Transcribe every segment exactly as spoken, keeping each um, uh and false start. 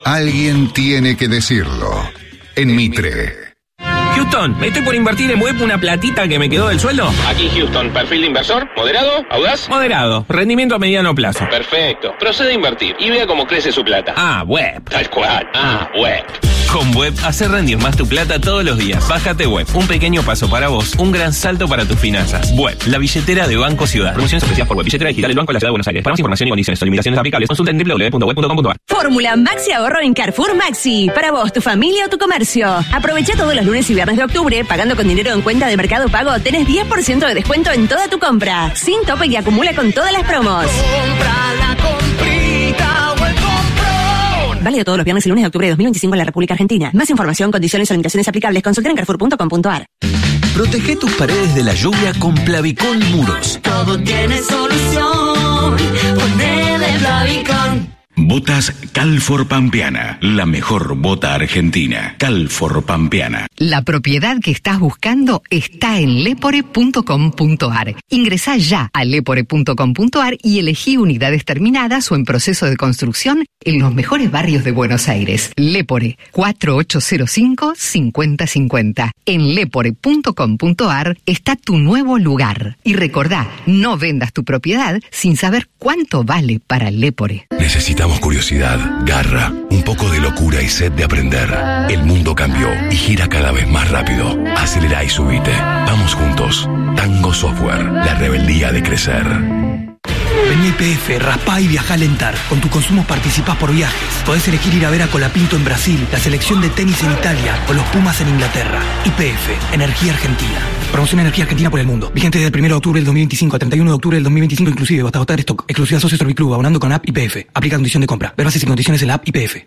Alguien tiene que decirlo. En Mitre. Houston, me estoy por invertir en web una platita que me quedó del sueldo. Aquí Houston, perfil de inversor, moderado, audaz. Moderado, rendimiento a mediano plazo. Perfecto, procede a invertir y vea cómo crece su plata. Ah, web. Tal cual, ah, web. Con Web, hace rendir más tu plata todos los días. Bájate Web, un pequeño paso para vos, un gran salto para tus finanzas. Web, la billetera de Banco Ciudad. Promociones ofrecidas por Web, billetera digital del Banco de la Ciudad de Buenos Aires. Para más información y condiciones o limitaciones aplicables, consulta en doble u doble u doble u punto web punto com punto a r. Fórmula Maxi Ahorro en Carrefour Maxi. Para vos, tu familia o tu comercio. Aprovecha todos los lunes y viernes de octubre. Pagando con dinero en cuenta de Mercado Pago, tenés diez por ciento de descuento en toda tu compra. Sin tope y acumula con todas las promos. Compra la comprita o el comprón. Válido todos los viernes y lunes de octubre de dos mil veinticinco en la República Argentina. Más información, condiciones o limitaciones aplicables, consulta en carrefour punto com punto a r. Protege tus paredes de la lluvia con Plavicón Muros. Todo tiene solución. Ponele Plavicón. Botas Calfor Pampeana, la mejor bota argentina. Calfor Pampeana. La propiedad que estás buscando está en lepore punto com punto a r. Ingresá ya a lepore punto com punto a r y elegí unidades terminadas o en proceso de construcción en los mejores barrios de Buenos Aires. Lepore, cuatro ocho cero cinco, cinco cero cinco cero. En lepore punto com punto a r está tu nuevo lugar. Y recordá, no vendas tu propiedad sin saber cuánto vale para Lepore. Necesitamos curiosidad, garra, un poco de locura y sed de aprender. El mundo cambió y gira cada vez más rápido. Acelera y subite. Vamos juntos. Tango Software, la rebeldía de crecer. Vení a Y P F, raspá y viajá a alentar. Con tu consumo participás por viajes. Podés elegir ir a ver a Colapinto en Brasil, la selección de tenis en Italia o los Pumas en Inglaterra. Y P F, Energía Argentina. Promoción Energía Argentina por el mundo. Vigente desde el primero de octubre del dos mil veinticinco a treinta y uno de octubre del dos mil veinticinco inclusive, hasta agotar stock. Exclusiva Socio Serviclub, abonando con app Y P F. Aplica condición de compra. Ver bases y condiciones en la app Y P F.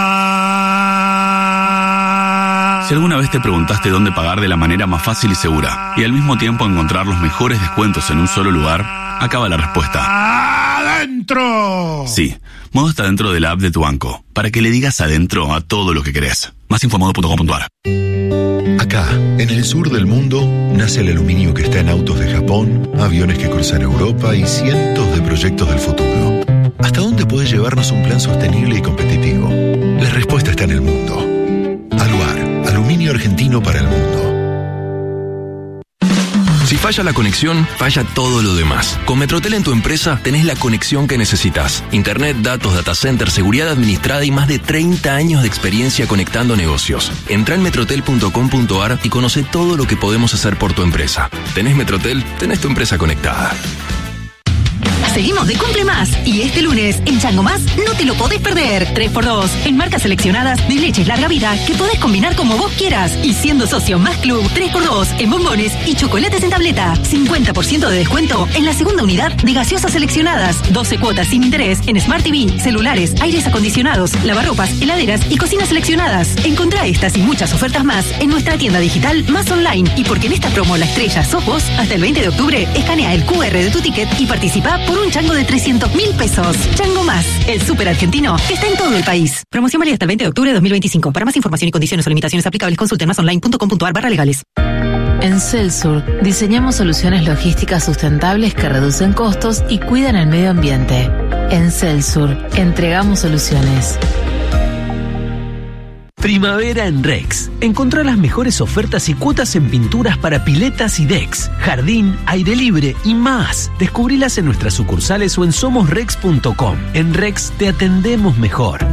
Ah. Si alguna vez te preguntaste dónde pagar de la manera más fácil y segura y al mismo tiempo encontrar los mejores descuentos en un solo lugar, acaba la respuesta. ¡Adentro! Sí, Modo está dentro de la app de tu banco, para que le digas adentro a todo lo que querés. Más info en modo punto com punto a r. Acá, en el sur del mundo, nace el aluminio que está en autos de Japón, aviones que cruzan Europa y cientos de proyectos del futuro. ¿Hasta dónde puede llevarnos un plan sostenible y competitivo? La respuesta está en el mundo. Aluar, aluminio argentino para el mundo. Si falla la conexión, falla todo lo demás. Con Metrotel en tu empresa tenés la conexión que necesitas. Internet, datos, data center, seguridad administrada y más de treinta años de experiencia conectando negocios. Entrá en metrotel punto com punto a r y conoce todo lo que podemos hacer por tu empresa. ¿Tenés Metrotel? Tenés tu empresa conectada. Seguimos de Cumple Más y este lunes en Chango Más no te lo podés perder. tres por dos en marcas seleccionadas de leches larga vida que podés combinar como vos quieras. Y siendo socio Más Club, tres por dos en bombones y chocolates en tableta. cincuenta por ciento de descuento en la segunda unidad de gaseosas seleccionadas. doce cuotas sin interés en Smart T V, celulares, aires acondicionados, lavarropas, heladeras y cocinas seleccionadas. Encontrá estas y muchas ofertas más en nuestra tienda digital Más Online. Y porque en esta promo la estrella sos vos, hasta el veinte de octubre, escanea el Q R de tu ticket y participa por un chango de trescientos mil pesos. Chango Más, el súper argentino que está en todo el país. Promoción válida hasta el veinte de octubre de dos mil veinticinco. Para más información y condiciones o limitaciones aplicables, consulten más online punto com punto a r barra legales. En Celsur diseñamos soluciones logísticas sustentables que reducen costos y cuidan el medio ambiente. En Celsur entregamos soluciones. Primavera en Rex. Encontrá las mejores ofertas y cuotas en pinturas para piletas y decks, jardín, aire libre y más. Descubrilas en nuestras sucursales o en somos rex punto com. En Rex te atendemos mejor.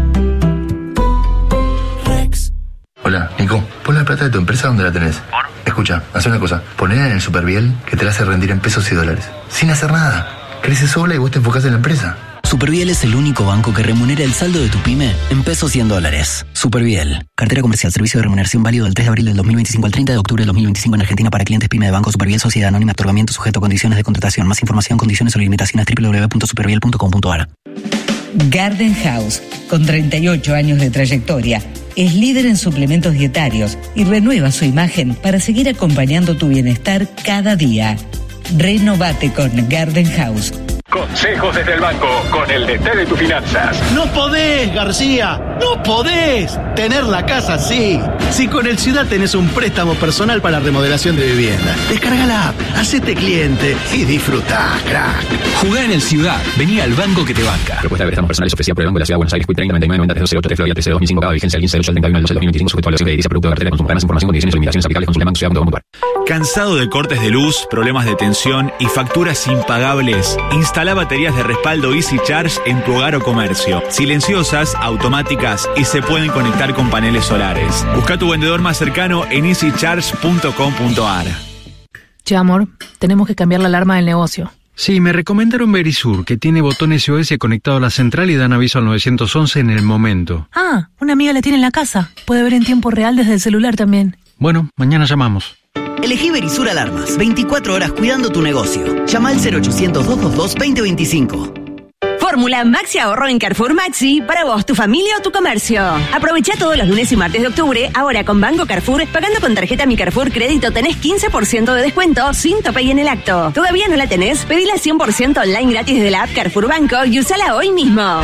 Rex. Hola, Nico. Pon la plata de tu empresa donde la tenés. ¿Por? Escucha, haz una cosa. Ponela en el Superviel que te la hace rendir en pesos y dólares. Sin hacer nada. Crece sola y vos te enfocás en la empresa. Superviel es el único banco que remunera el saldo de tu pyme en pesos y en dólares. Superviel. Cartera comercial. Servicio de remuneración válido del tres de abril del dos mil veinticinco al treinta de octubre del dos mil veinticinco en Argentina para clientes pyme de Banco Superviel Sociedad Anónima. Otorgamiento sujeto a condiciones de contratación. Más información, condiciones o limitaciones doble u doble u doble u punto superviel punto com punto a r. Garden House, con treinta y ocho años de trayectoria, es líder en suplementos dietarios y renueva su imagen para seguir acompañando tu bienestar cada día. Renovate con Garden House. Consejos desde el banco, con el D T de tus finanzas. ¡No podés, García! No podés tener la casa así. Si con el Ciudad tenés un préstamo personal para remodelación de vivienda, descarga la app, hacete cliente y disfrutá, crack. Jugá en el Ciudad. Vení al banco que te banca. Propuesta de préstamos personales ofrecida por el Banco de la Ciudad de Buenos Aires. Q treinta noventa y nueve noventa tres ocho tres Florida trece dos mil cinco. Cada vigencia el quince del ocho del treinta y uno del doce del dos mil veinticinco. Sujeto a la de producto de cartera de consumo. Para más información, condiciones y limitaciones aplicables, consulte banco ciudad punto com punto ar. ¿Cansado de cortes de luz, problemas de tensión y facturas impagables? Instala baterías de respaldo Easy Charge en tu hogar o comercio. Silenciosas, automáticas y se pueden conectar con paneles solares. Busca tu vendedor más cercano en easy charge punto com punto ar. Che, amor, tenemos que cambiar la alarma del negocio. Sí, me recomendaron Verisur, que tiene botón S O S conectado a la central y dan aviso al nueve once en el momento. Ah, una amiga la tiene en la casa. Puede ver en tiempo real desde el celular también. Bueno, mañana llamamos. Elegí Verisur Alarmas. veinticuatro horas cuidando tu negocio. Llama al cero ochocientos, doscientos veintidós, veinte veinticinco. Fórmula Maxi Ahorro en Carrefour Maxi para vos, tu familia o tu comercio. Aprovecha todos los lunes y martes de octubre, ahora con Banco Carrefour, pagando con tarjeta Mi Carrefour Crédito tenés quince por ciento de descuento sin tope y en el acto. ¿Todavía no la tenés? Pedila cien por ciento online gratis desde la app Carrefour Banco y usala hoy mismo.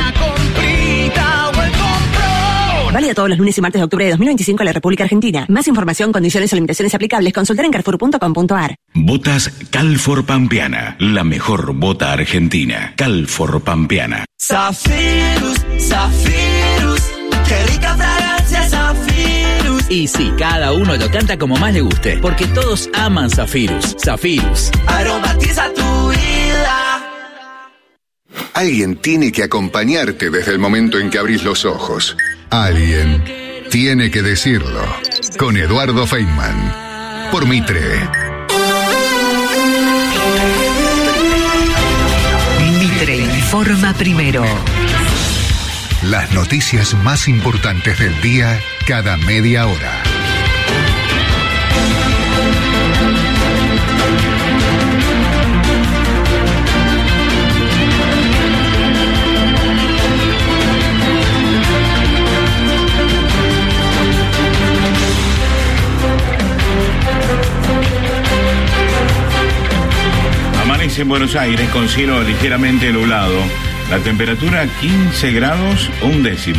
Válido todos los lunes y martes de octubre de dos mil veinticinco en la República Argentina. Más información, condiciones o limitaciones aplicables, consultar en carrefour punto com punto ar. Botas Calfor Pampeana, la mejor bota argentina. Calfor Pampeana. Zafirus, Zafirus, qué rica fragancia Zafirus. Y sí, cada uno lo canta como más le guste, porque todos aman Zafirus. Zafirus. Aromatiza tu vida. Alguien tiene que acompañarte desde el momento en que abrís los ojos. Alguien tiene que decirlo. Con Eduardo Feynman. Por Mitre. Mitre informa primero. Las noticias más importantes del día cada media hora. En Buenos Aires con cielo ligeramente nublado, la temperatura quince grados un décimo.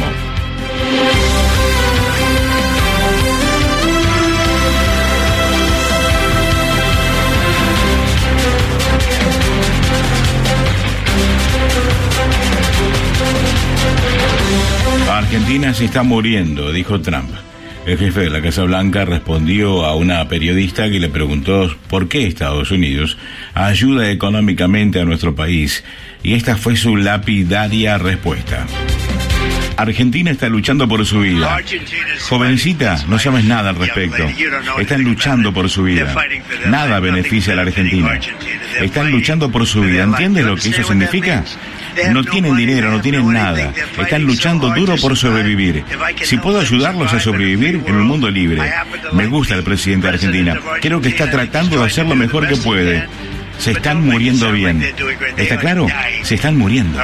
Argentina se está muriendo, dijo Trump. El jefe de la Casa Blanca respondió a una periodista que le preguntó por qué Estados Unidos ayuda económicamente a nuestro país, y esta fue su lapidaria respuesta. Argentina está luchando por su vida. Jovencita, no sabes nada al respecto. Están luchando por su vida. Nada beneficia a la Argentina. Están luchando por su vida. ¿Entiendes lo que eso significa? No tienen dinero, no tienen nada. Están luchando duro por sobrevivir. Si puedo ayudarlos a sobrevivir en un mundo libre. Me gusta el presidente de Argentina. Creo que está tratando de hacer lo mejor que puede. Se están muriendo bien. ¿Está claro? Se están muriendo.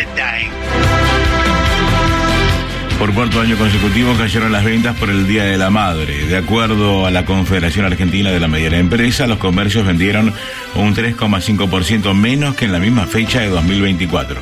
Por cuarto año consecutivo cayeron las ventas por el Día de la Madre. De acuerdo a la Confederación Argentina de la Mediana Empresa, los comercios vendieron un tres coma cinco por ciento menos que en la misma fecha de dos mil veinticuatro.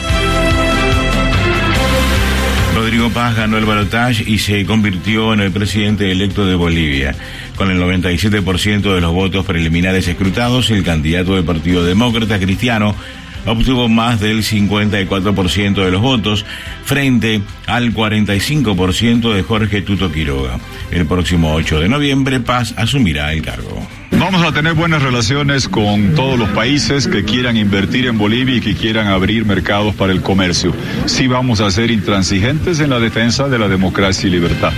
Rodrigo Paz ganó el balotaje y se convirtió en el presidente electo de Bolivia. Con el noventa y siete por ciento de los votos preliminares escrutados, el candidato del Partido Demócrata Cristiano obtuvo más del cincuenta y cuatro por ciento de los votos frente al cuarenta y cinco por ciento de Jorge Tuto Quiroga. El próximo ocho de noviembre, Paz asumirá el cargo. Vamos a tener buenas relaciones con todos los países que quieran invertir en Bolivia y que quieran abrir mercados para el comercio. Sí vamos a ser intransigentes en la defensa de la democracia y libertad.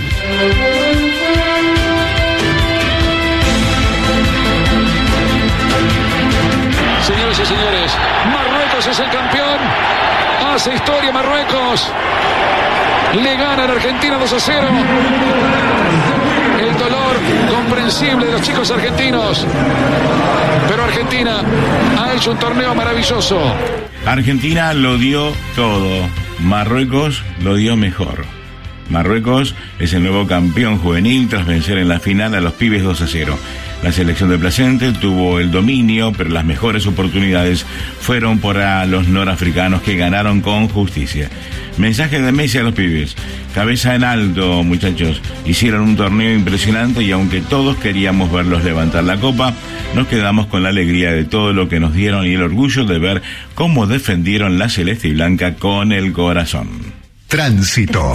Señoras y señores, Marruecos es el campeón. Hace historia Marruecos. Le gana a Argentina dos a cero. El dolor comprensible de los chicos argentinos. Pero Argentina ha hecho un torneo maravilloso. Argentina lo dio todo. Marruecos lo dio mejor. Marruecos es el nuevo campeón juvenil tras vencer en la final a los pibes dos a cero. La selección de Placense tuvo el dominio, pero las mejores oportunidades fueron para los norafricanos, que ganaron con justicia. Mensaje de Messi a los pibes: cabeza en alto, muchachos. Hicieron un torneo impresionante y aunque todos queríamos verlos levantar la copa, nos quedamos con la alegría de todo lo que nos dieron y el orgullo de ver cómo defendieron la celeste y blanca con el corazón. Tránsito.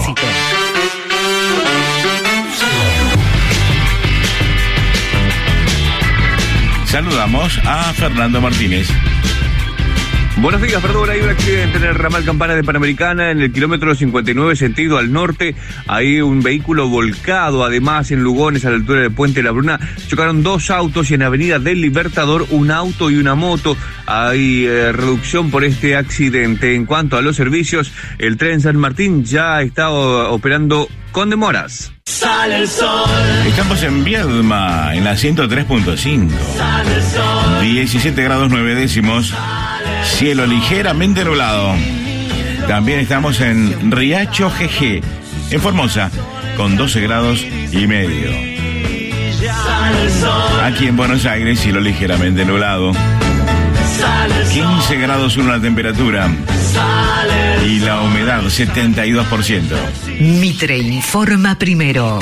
Saludamos a Fernando Martínez. Buenos días, perdón, hay un accidente en el ramal Campana de Panamericana, en el kilómetro cincuenta y nueve, sentido al norte. Hay un vehículo volcado, además, en Lugones, a la altura del Puente de la Bruna. Chocaron dos autos y en Avenida del Libertador, un auto y una moto. Hay eh, reducción por este accidente. En cuanto a los servicios, el tren San Martín ya está o, operando con demoras. Sale el sol. Estamos en Viedma, en la ciento tres punto cinco. Sale el sol. diecisiete grados nueve décimos. Cielo ligeramente nublado. También estamos en Riacho G G, en Formosa, con doce grados y medio. Aquí en Buenos Aires, cielo ligeramente nublado. quince grados uno la temperatura. Y la humedad, setenta y dos por ciento. Mitre informa primero.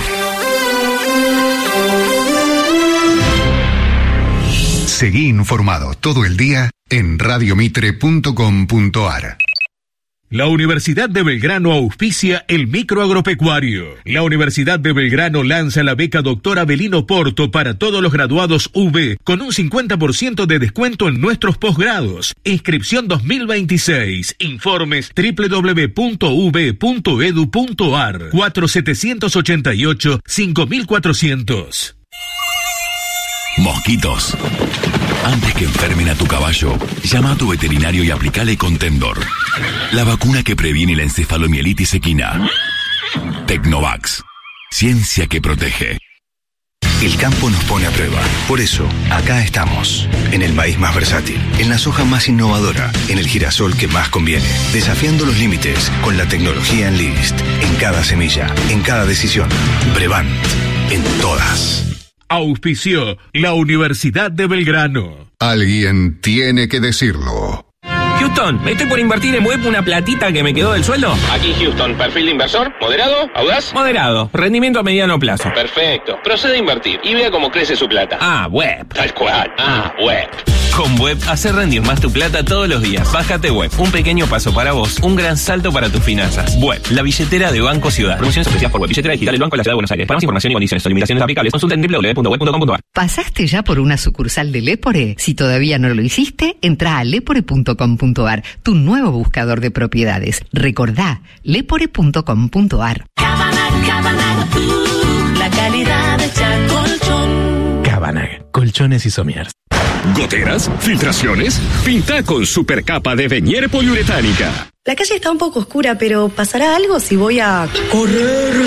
Seguí informado todo el día en radiomitre punto com punto ar. La Universidad de Belgrano auspicia el microagropecuario. La Universidad de Belgrano lanza la beca Doctor Avelino Porto para todos los graduados U B con un cincuenta por ciento de descuento en nuestros posgrados. Inscripción dos mil veintiséis. Informes doble u doble u doble u punto u b punto e d u punto a r. cuatro siete ocho ocho, cinco cuatrocientos. Mosquitos. Antes que enfermen a tu caballo, llama a tu veterinario y aplicale Contendor, la vacuna que previene la encefalomielitis equina. Tecnovax. Ciencia que protege. El campo nos pone a prueba. Por eso, acá estamos. En el maíz más versátil, en la soja más innovadora, en el girasol que más conviene. Desafiando los límites con la tecnología Enlist. En cada semilla, en cada decisión. Brevant. En todas. Auspició la Universidad de Belgrano. Alguien tiene que decirlo. Houston, me estoy por invertir en web una platita que me quedó del sueldo. Aquí Houston, perfil de inversor, moderado, audaz. Moderado, rendimiento a mediano plazo. Perfecto, procede a invertir y vea cómo crece su plata. Ah, web. Tal cual, ah, web. Con Web, hace rendir más tu plata todos los días. Bájate Web, un pequeño paso para vos, un gran salto para tus finanzas. Web, la billetera de Banco Ciudad. Promociones especiales por Web, billetera digital del Banco de la Ciudad de Buenos Aires. Para más información y condiciones o limitaciones aplicables, consulta en doble u doble u doble u punto web punto com punto ar. ¿Pasaste ya por una sucursal de Lepore? Si todavía no lo hiciste, entra a lepore punto com punto ar, tu nuevo buscador de propiedades. Recordá, lepore punto com punto ar. Cabanag, Cabanag, uh, la calidad de colchón. Cabanag, colchones y somiers. ¿Goteras? ¿Filtraciones? Pinta con supercapa de Venier poliuretánica. La calle está un poco oscura, pero ¿pasará algo si voy a correr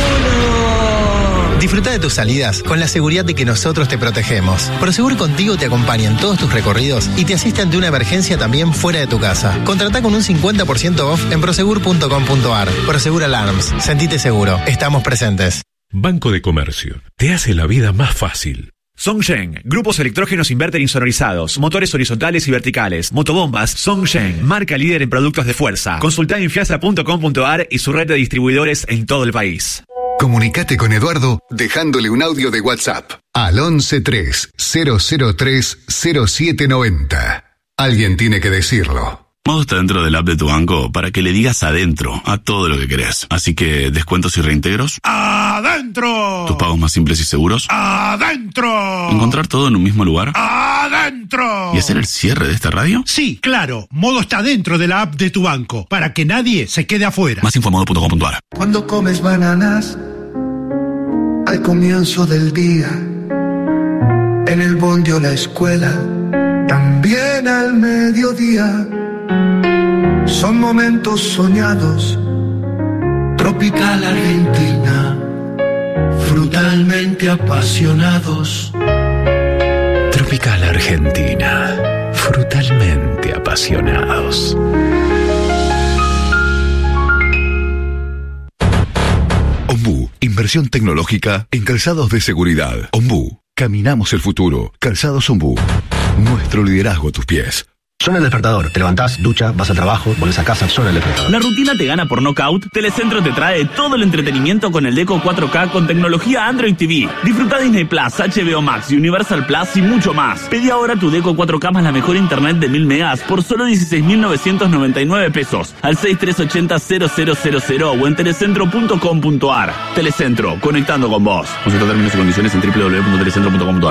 sola? Disfruta de tus salidas con la seguridad de que nosotros te protegemos. Prosegur Contigo te acompaña en todos tus recorridos y te asiste ante una emergencia también fuera de tu casa. Contratá con un cincuenta por ciento off en prosegur punto com punto ar. Prosegur Alarms. Sentite seguro. Estamos presentes. Banco de Comercio. Te hace la vida más fácil. Songsheng, grupos electrógenos inverter insonorizados, motores horizontales y verticales, motobombas. Songsheng, marca líder en productos de fuerza. Consultá en fiasa punto com punto ar y su red de distribuidores en todo el país. Comunicate con Eduardo dejándole un audio de WhatsApp al once tres cero cero tres cero siete noventa. Alguien tiene que decirlo. Modo está dentro del app de tu banco para que le digas adentro a todo lo que querés. Así que, ¿descuentos y reintegros? ¡Adentro! ¿Tus pagos más simples y seguros? ¡Adentro! ¿Encontrar todo en un mismo lugar? ¡Adentro! ¿Y hacer el cierre de esta radio? Sí, claro. Modo está dentro de la app de tu banco para que nadie se quede afuera. Más info modo punto com punto ar. Cuando comes bananas al comienzo del día, en el bondi o la escuela, también al mediodía. Son momentos soñados, tropical Argentina, frutalmente apasionados. Tropical Argentina, frutalmente apasionados. Ombú, inversión tecnológica en calzados de seguridad. Ombú. Caminamos el futuro. Calzados Ombú. Nuestro liderazgo a tus pies. Suena el despertador. Te levantás, ducha, vas al trabajo, volvés a casa, suena el despertador. ¿La rutina te gana por nocaut? Telecentro te trae todo el entretenimiento con el Deco cuatro K con tecnología Android T V. Disfruta Disney Plus, H B O Max, Universal Plus y mucho más. Pedí ahora tu Deco cuatro K más la mejor internet de mil megas por solo dieciséis mil novecientos noventa y nueve pesos al seis tres ocho cero cero cero cero cero o en telecentro punto com punto ar. Telecentro, conectando con vos. Consulta términos y condiciones en doble u doble u doble u punto telecentro punto com punto ar.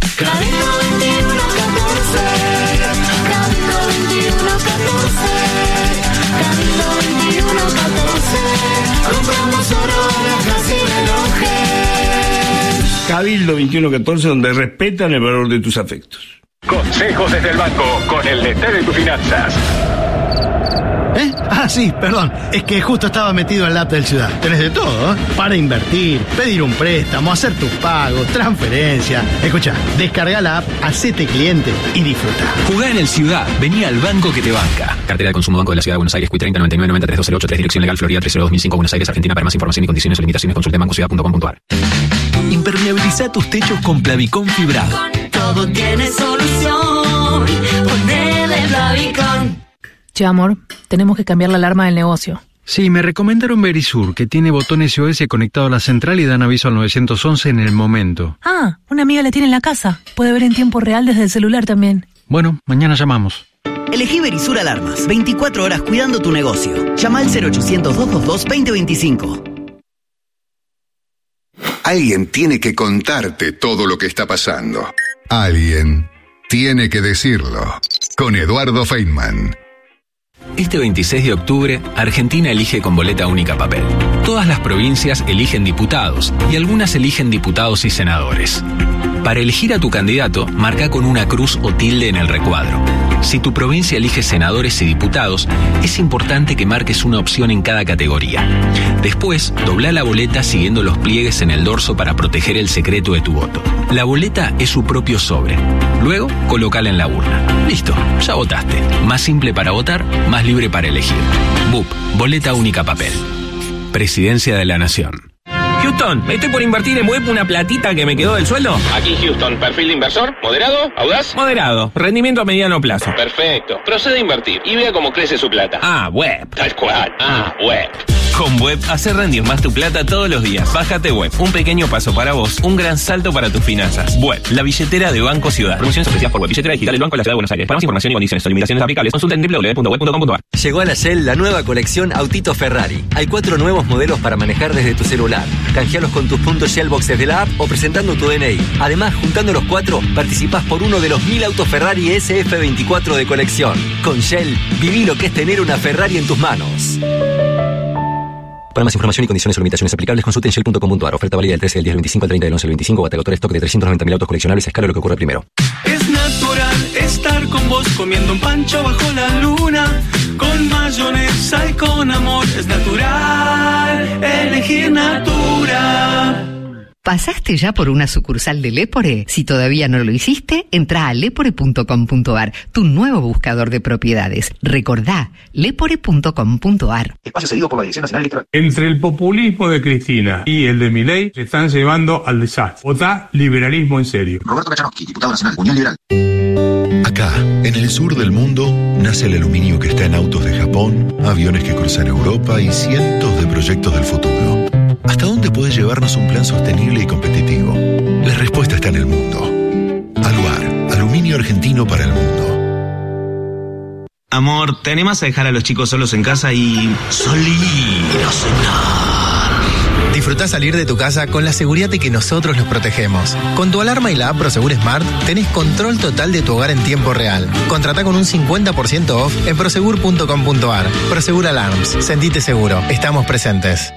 Cabildo veintiuno catorce, donde respetan el valor de tus afectos. Consejos desde el banco, con el D T de tus finanzas. ¿Eh? Ah, sí, perdón. Es que justo estaba metido en la app del Ciudad. Tenés de todo, ¿eh? Para invertir, pedir un préstamo, hacer tus pagos, transferencia. Escucha, descarga la app, hacete cliente y disfruta. Jugá en el Ciudad. Vení al banco que te banca. Cartera de consumo Banco de la Ciudad de Buenos Aires, Q treinta noventa y nueve noventa tres dos cero ocho tres, dirección legal Florida tres cero dos mil cinco, Buenos Aires, Argentina. Para más información y condiciones o limitaciones consulte banco ciudad punto com punto ar. Impermeabiliza tus techos con Plavicón fibrado. Todo tiene solución. Ponele Plavicón. Che, amor, tenemos que cambiar la alarma del negocio. Sí, me recomendaron Verisur, que tiene botón S O S conectado a la central y dan aviso al nueve once en el momento. Ah, una amiga la tiene en la casa. Puede ver en tiempo real desde el celular también. Bueno, mañana llamamos. Elegí Verisur Alarmas. veinticuatro horas cuidando tu negocio. Llama al cero ochocientos, doscientos veintidós, veinte veinticinco. Alguien tiene que contarte todo lo que está pasando. Alguien tiene que decirlo. Con Eduardo Feynman. Este veintiséis de octubre, Argentina elige con boleta única papel. Todas las provincias eligen diputados y algunas eligen diputados y senadores. Para elegir a tu candidato, marca con una cruz o tilde en el recuadro. Si tu provincia elige senadores y diputados, es importante que marques una opción en cada categoría. Después, dobla la boleta siguiendo los pliegues en el dorso para proteger el secreto de tu voto. La boleta es su propio sobre. Luego, colócala en la urna. Listo, ya votaste. Más simple para votar, más libre para elegir. B U P, boleta única papel. Presidencia de la Nación. Houston, estoy por invertir en web una platita que me quedó del sueldo. Aquí Houston, perfil de inversor, moderado, audaz. Moderado, rendimiento a mediano plazo. Perfecto, procede a invertir y vea cómo crece su plata. Ah, web. Tal cual, ah, web. Con Web, hacer rendir más tu plata todos los días. Bájate Web, un pequeño paso para vos, un gran salto para tus finanzas. Web, la billetera de Banco Ciudad. Promociones ofrecidas por Web, billetera digital del Banco de la Ciudad de Buenos Aires. Para más información y condiciones o limitaciones aplicables, consulta en doble u doble u doble u punto web punto com punto ar. Llegó a la Shell la nueva colección Autito Ferrari. Hay cuatro nuevos modelos para manejar desde tu celular. Canjealos con tus puntos Shellbox desde la app o presentando tu D N I. Además, juntando los cuatro, participás por uno de los mil autos Ferrari S F veinticuatro de colección. Con Shell, viví lo que es tener una Ferrari en tus manos. Para más información y condiciones o limitaciones aplicables, consulte en shell punto com punto ar. Oferta válida del trece del diez al veinticinco al treinta del once al veinticinco. Batagotor stock de trescientos noventa mil autos coleccionables a escala lo que ocurre primero. Es natural estar con vos comiendo un pancho bajo la luna. Con mayonesa y con amor. Es natural elegir Natura. ¿Pasaste ya por una sucursal de Lepore? Si todavía no lo hiciste, entra a lepore punto com punto ar, tu nuevo buscador de propiedades. Recordá, lepore punto com punto ar. Espacio cedido por la Dirección Nacional Electoral. Entre el populismo de Cristina y el de Milei se están llevando al desastre. Votá liberalismo en serio. Roberto Kachanovsky, diputado nacional, Unión Liberal. Acá, en el sur del mundo, nace el aluminio que está en autos de Japón, aviones que cruzan Europa y cientos de proyectos del futuro. ¿Hasta dónde puede llevarnos un plan sostenible y competitivo? La respuesta está en el mundo. Aluar, aluminio argentino para el mundo. Amor, ¿te animas a dejar a los chicos solos en casa y salir a cenar? Disfrutá salir de tu casa con la seguridad de que nosotros los protegemos. Con tu alarma y la app Prosegur Smart tenés control total de tu hogar en tiempo real. Contratá con un cincuenta por ciento off en prosegur punto com punto ar. Prosegur Alarms. Sentite seguro. Estamos presentes.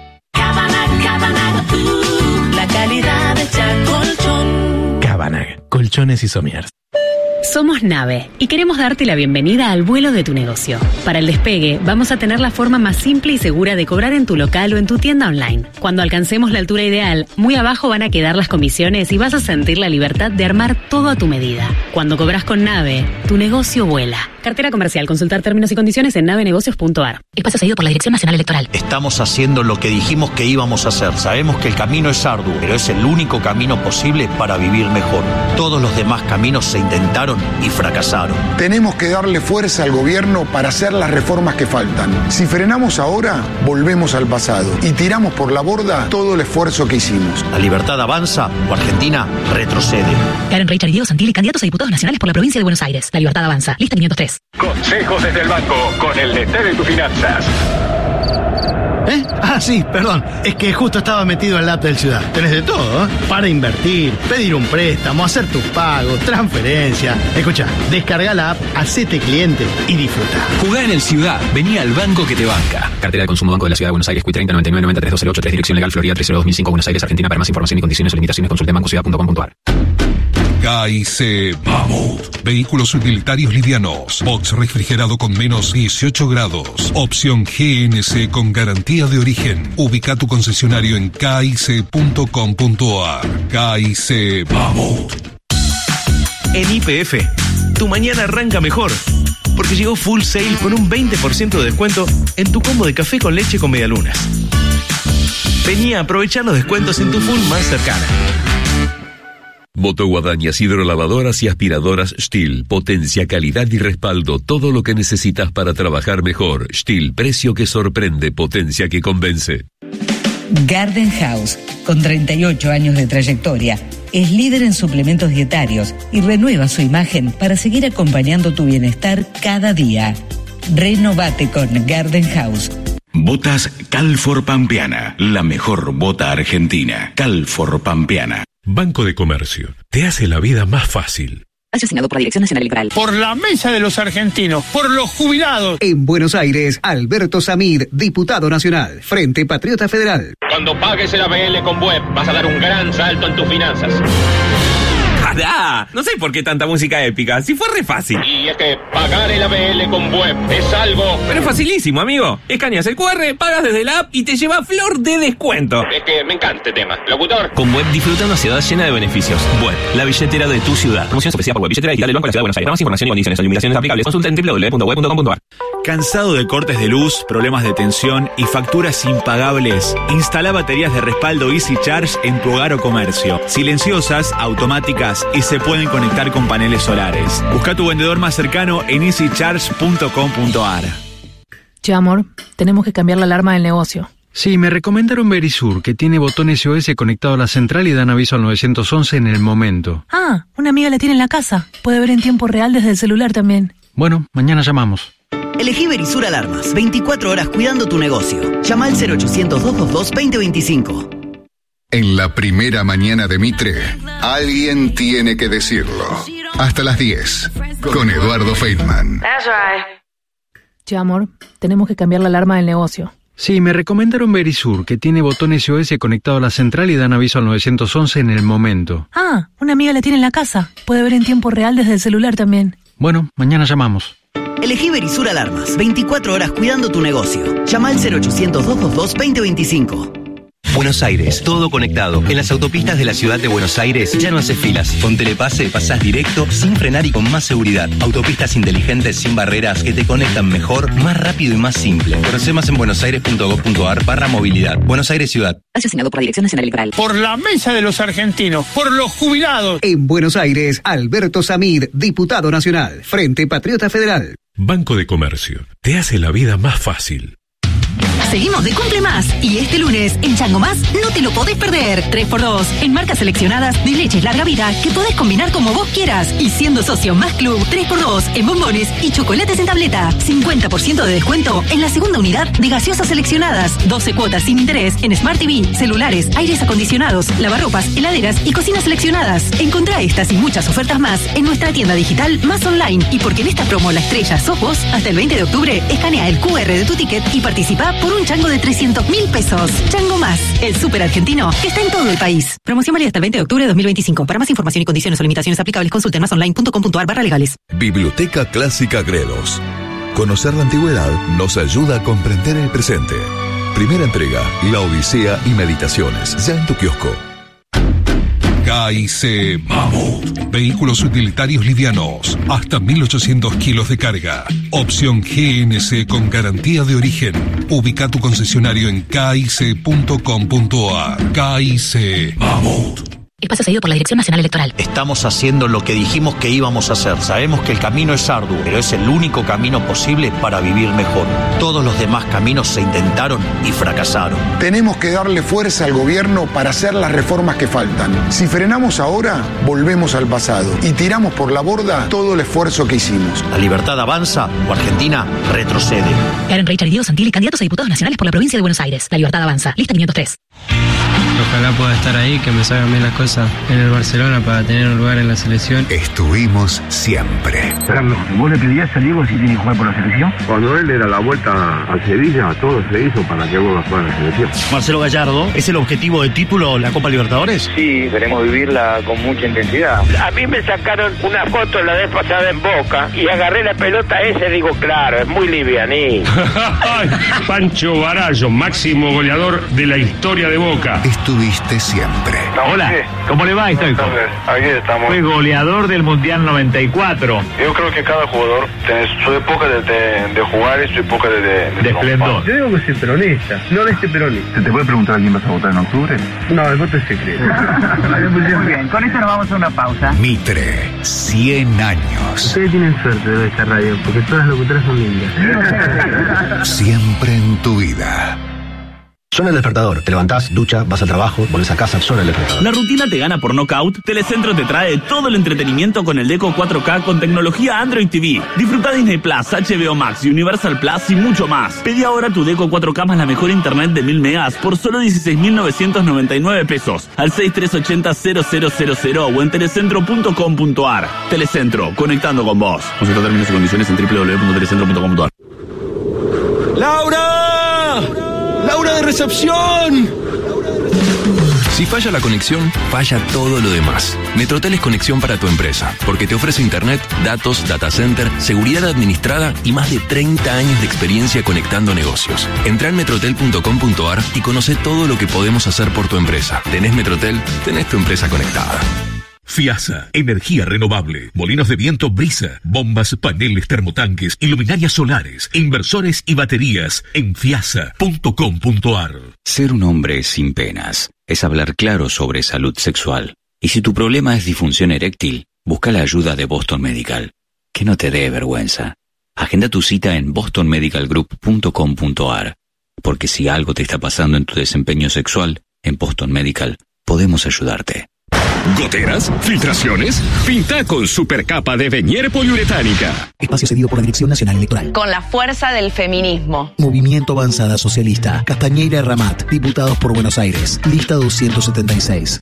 La calidad de colchón. Cabanag, colchones y somiers. Somos Nave y queremos darte la bienvenida al vuelo de tu negocio. Para el despegue, vamos a tener la forma más simple y segura de cobrar en tu local o en tu tienda online. Cuando alcancemos la altura ideal, muy abajo van a quedar las comisiones y vas a sentir la libertad de armar todo a tu medida. Cuando cobras con Nave, tu negocio vuela. Cartera comercial. Consultar términos y condiciones en navenegocios punto ar. Espacio cedido por la Dirección Nacional Electoral. Estamos haciendo lo que dijimos que íbamos a hacer. Sabemos que el camino es arduo, pero es el único camino posible para vivir mejor. Todos los demás caminos se intentaron y fracasaron. Tenemos que darle fuerza al gobierno para hacer las reformas que faltan. Si frenamos ahora, volvemos al pasado y tiramos por la borda todo el esfuerzo que hicimos. La libertad avanza o Argentina retrocede. Karen Reichard y Diego Santilli, candidatos a diputados nacionales por la provincia de Buenos Aires. La libertad avanza. Lista quinientos tres. Consejos desde el banco con el D T de tus finanzas. ¿Eh? Ah, sí, perdón. Es que justo estaba metido en la app del Ciudad. Tenés de todo, ¿eh? Para invertir, pedir un préstamo, hacer tus pagos, transferencia. Escucha, descarga la app, hacete cliente y disfruta. Jugá en el Ciudad. Vení al banco que te banca. Cartera de consumo Banco de la Ciudad de Buenos Aires. Q treinta noventa y nueve noventa y tres dos cero ocho tres. Dirección legal Florida tres cero dos mil cinco Buenos Aires, Argentina. Para más información y condiciones o limitaciones consulte en banco ciudad punto com punto ar. K I C Mammoth. Vehículos utilitarios livianos. Box refrigerado con menos dieciocho grados. Opción G N C con garantía de origen. Ubica tu concesionario en K I C punto com punto ar. K I C Mammoth. En Y P F, tu mañana arranca mejor. Porque llegó Full Sale con un veinte por ciento de descuento en tu combo de café con leche con medialunas. Vení a aprovechar los descuentos en tu Full más cercana. Motoguadañas, hidrolavadoras y aspiradoras Stihl. Potencia, calidad y respaldo. Todo lo que necesitas para trabajar mejor. Stihl, precio que sorprende, potencia que convence. Garden House, con treinta y ocho años de trayectoria, es líder en suplementos dietarios y renueva su imagen para seguir acompañando tu bienestar cada día. Renovate con Garden House. Botas Calfor Pampeana, la mejor bota argentina. Calfor Pampeana. Banco de Comercio. Te hace la vida más fácil. Asesinado por la Dirección Nacional Electoral. Por la mesa de los argentinos, por los jubilados. En Buenos Aires, Alberto Samid, diputado nacional, Frente Patriota Federal. Cuando pagues el A B L con Web, vas a dar un gran salto en tus finanzas. ¡Pará! No sé por qué tanta música épica, si fue re fácil. Y es que pagar el A B L con Web es algo... Pero es facilísimo, amigo. Escaneas el cu erre, pagas desde la app y te lleva flor de descuento. Es que me encanta este tema. Locutor. Con Web disfruta una ciudad llena de beneficios. Web, la billetera de tu ciudad. Promoción ofrecida por Web, billetera digital del Banco de la Ciudad de Buenos Aires. Para más información y condiciones o limitaciones aplicables, consulta en doble u doble u doble u punto web punto com punto ar. ¿Cansado de cortes de luz, problemas de tensión y facturas impagables? Instala baterías de respaldo Easy Charge en tu hogar o comercio. Silenciosas, automáticas y se pueden conectar con paneles solares. Busca tu vendedor más cercano en easy charge punto com punto ar. Che, amor, tenemos que cambiar la alarma del negocio. Sí, me recomendaron Verisur, que tiene botón S O S conectado a la central y dan aviso al nueve once en el momento. Ah, una amiga la tiene en la casa. Puede ver en tiempo real desde el celular también. Bueno, mañana llamamos. Elegí Verisur Alarmas. veinticuatro horas cuidando tu negocio. Llama al cero ochocientos, doscientos veintidós, veinte veinticinco. En la primera mañana de Mitre, alguien tiene que decirlo. Hasta las diez, con Eduardo Feynman. Che, amor, tenemos que cambiar la alarma del negocio. Sí, me recomendaron Verisur, que tiene botón S O S conectado a la central y dan aviso al nueve once en el momento. Ah, una amiga la tiene en la casa. Puede ver en tiempo real desde el celular también. Bueno, mañana llamamos. Elegí Verisur Alarmas. veinticuatro horas cuidando tu negocio. Llama al cero ochocientos, doscientos veintidós, veinte veinticinco. Buenos Aires, todo conectado. En las autopistas de la ciudad de Buenos Aires ya no haces filas. Con Telepase pasás directo, sin frenar y con más seguridad. Autopistas inteligentes sin barreras que te conectan mejor, más rápido y más simple. Conoce más en buenosaires punto gob punto ar barra movilidad. Buenos Aires Ciudad. Asesinado por la Dirección Nacional Electoral. Por la mesa de los argentinos, por los jubilados. En Buenos Aires, Alberto Samid, diputado nacional, Frente Patriota Federal. Banco de Comercio. Te hace la vida más fácil. Seguimos de Cumple Más y este lunes en Chango Más no te lo podés perder. tres por dos en marcas seleccionadas de leches larga vida que podés combinar como vos quieras. Y siendo socio Más Club, tres por dos en bombones y chocolates en tableta. cincuenta por ciento de descuento en la segunda unidad de gaseosas seleccionadas. doce cuotas sin interés en Smart T V, celulares, aires acondicionados, lavarropas, heladeras y cocinas seleccionadas. Encontrá estas y muchas ofertas más en nuestra tienda digital Más Online. Y porque en esta promo la estrella sos vos, hasta el veinte de octubre escanea el cu erre de tu ticket y participa por un un chango de trescientos mil pesos. Chango Más, el súper argentino que está en todo el país. Promoción válida hasta el veinte de octubre de dos mil veinticinco. Para más información y condiciones o limitaciones aplicables, consulten masonline punto com punto ar barra legales. Biblioteca Clásica Gredos. Conocer la antigüedad nos ayuda a comprender el presente. Primera entrega, La Odisea y Meditaciones, ya en tu kiosco. K I C Mammoth. Vehículos utilitarios livianos. Hasta mil ochocientos kilos de carga. Opción G N C con garantía de origen. Ubica tu concesionario en k i c punto com punto ar. K I C Mammoth. Espacio cedido por la Dirección Nacional Electoral. Estamos haciendo lo que dijimos que íbamos a hacer. Sabemos que el camino es arduo, pero es el único camino posible para vivir mejor. Todos los demás caminos se intentaron y fracasaron. Tenemos que darle fuerza al gobierno para hacer las reformas que faltan. Si frenamos ahora, volvemos al pasado y tiramos por la borda todo el esfuerzo que hicimos. La libertad avanza o Argentina retrocede. Karen Reichard y Diego Santilli, candidatos a diputados nacionales por la provincia de Buenos Aires. La libertad avanza. Lista quinientos tres. Ojalá pueda estar ahí, que me salgan bien las cosas en el Barcelona para tener un lugar en la selección. Estuvimos siempre. Carlos, ¿vos le pedías a Diego si tiene que jugar por la selección? Cuando él era la vuelta a Sevilla, todo se hizo para que vuelva a jugar en la selección. Marcelo Gallardo, ¿es el objetivo de título la Copa Libertadores? Sí, queremos vivirla con mucha intensidad. A mí me sacaron una foto la vez pasada en Boca y agarré la pelota esa y digo, claro, es muy livianí. Pancho Barallo, máximo goleador de la historia de Boca. Estuviste siempre. Hola, ¿cómo le va, Stoico? Aquí estamos. Fue goleador del Mundial noventa y cuatro. Yo creo que cada jugador tiene su época de, de, de jugar y su época de, de, de, de esplendor. Yo digo que soy peronista, no de este peronista. ¿Se te puede preguntar a quién vas a votar en octubre? No, el voto es secreto. Muy bien, con esto nos vamos a una pausa. Mitre, cien años. Ustedes tienen suerte de esta radio, porque todas las locutoras son lindas. Siempre en tu vida. Suena el despertador, te levantás, ducha, vas al trabajo, volvés a casa, suena el despertador. ¿La rutina te gana por nocaut? Telecentro te trae todo el entretenimiento con el Deco cuatro K con tecnología Android T V. Disfruta Disney Plus, H B O Max, Universal Plus y mucho más. Pedí ahora tu Deco cuatro K más la mejor internet de mil megas por solo dieciséis mil novecientos noventa y nueve pesos al seis tres ocho cero cero cero cero cero o en telecentro punto com punto ar. Telecentro, conectando con vos. Consulta términos y condiciones en doble u doble u doble u punto telecentro punto com punto ar. ¡Laura! ¡Laura de recepción! Si falla la conexión, falla todo lo demás. Metrotel es conexión para tu empresa, porque te ofrece internet, datos, data center, seguridad administrada y más de treinta años de experiencia conectando negocios. Entrá en metrotel punto com punto ar y conoce todo lo que podemos hacer por tu empresa. ¿Tenés Metrotel? Tenés tu empresa conectada. FIASA, energía renovable, molinos de viento Brisa, bombas, paneles, termotanques, iluminarias solares, inversores y baterías en fiasa punto com punto ar. Ser un hombre sin penas es hablar claro sobre salud sexual. Y si tu problema es disfunción eréctil, busca la ayuda de Boston Medical. Que no te dé vergüenza. Agenda tu cita en boston medical group punto com punto ar. Porque si algo te está pasando en tu desempeño sexual, en Boston Medical podemos ayudarte. ¿Goteras? ¿Filtraciones? Pinta con supercapa de Venier poliuretánica. Espacio cedido por la Dirección Nacional Electoral. Con la fuerza del feminismo. Movimiento Avanzada Socialista. Castañeira y Ramat. Diputados por Buenos Aires. Lista doscientos setenta y seis.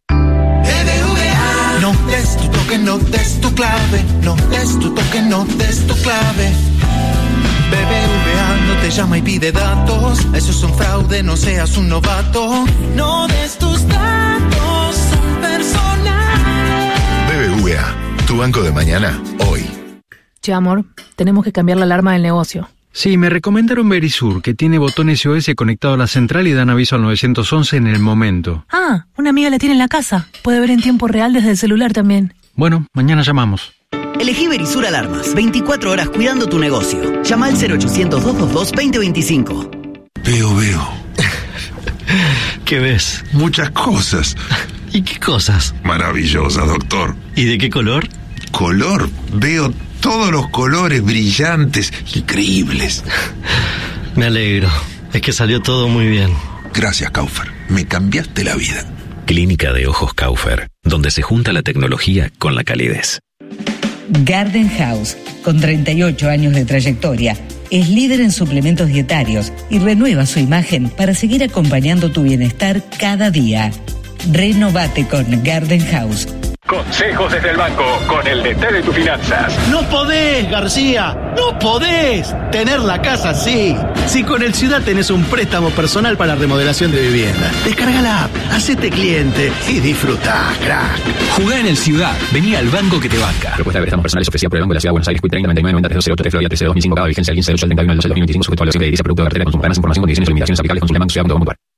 No des tu toque, no des tu clave. No des tu toque, no des tu clave. B B V A no te llama y pide datos. Eso es un fraude, no seas un novato. No des tus datos, son personales. B B V A, tu banco de mañana, hoy. Che, amor, tenemos que cambiar la alarma del negocio. Sí, me recomendaron Verisur, que tiene botón S O S conectado a la central y dan aviso al nueve once en el momento. Ah, una amiga la tiene en la casa. Puede ver en tiempo real desde el celular también. Bueno, mañana llamamos. Elegí Verisur Alarmas. veinticuatro horas cuidando tu negocio. Llama al cero ochocientos, doscientos veintidós, veinte veinticinco. Veo, veo. ¿Qué ves? Muchas cosas. ¿Y qué cosas? Maravillosa, doctor. ¿Y de qué color? Color. Veo todos los colores brillantes, increíbles. Me alegro. Es que salió todo muy bien. Gracias, Kaufer. Me cambiaste la vida. Clínica de Ojos Kaufer, donde se junta la tecnología con la calidez. Garden House, con treinta y ocho años de trayectoria, es líder en suplementos dietarios y renueva su imagen para seguir acompañando tu bienestar cada día. Renovate con Garden House. Consejos desde el banco con el D T de tus finanzas. No podés, García, no podés tener la casa así. Si con el Ciudad tenés un préstamo personal para remodelación de vivienda. Descarga la app, hacete cliente y disfrutá, crack. Jugá en el Ciudad. Vení al banco que te banca. Propuesta de préstamos personales ofrecida por el Banco de la Ciudad de Buenos Aires. Q treinta noventa y nueve noventa tres cero tres Florida trece dos mil cinco. Cada vigencia el quince de ocho al treinta y uno del doce del dos mil veinticinco. Sujeto a la ley de edilicia, producto de cartera con sus ganas, información, condiciones y limitaciones aplicables. Consulta en banco ciudad punto com punto ar.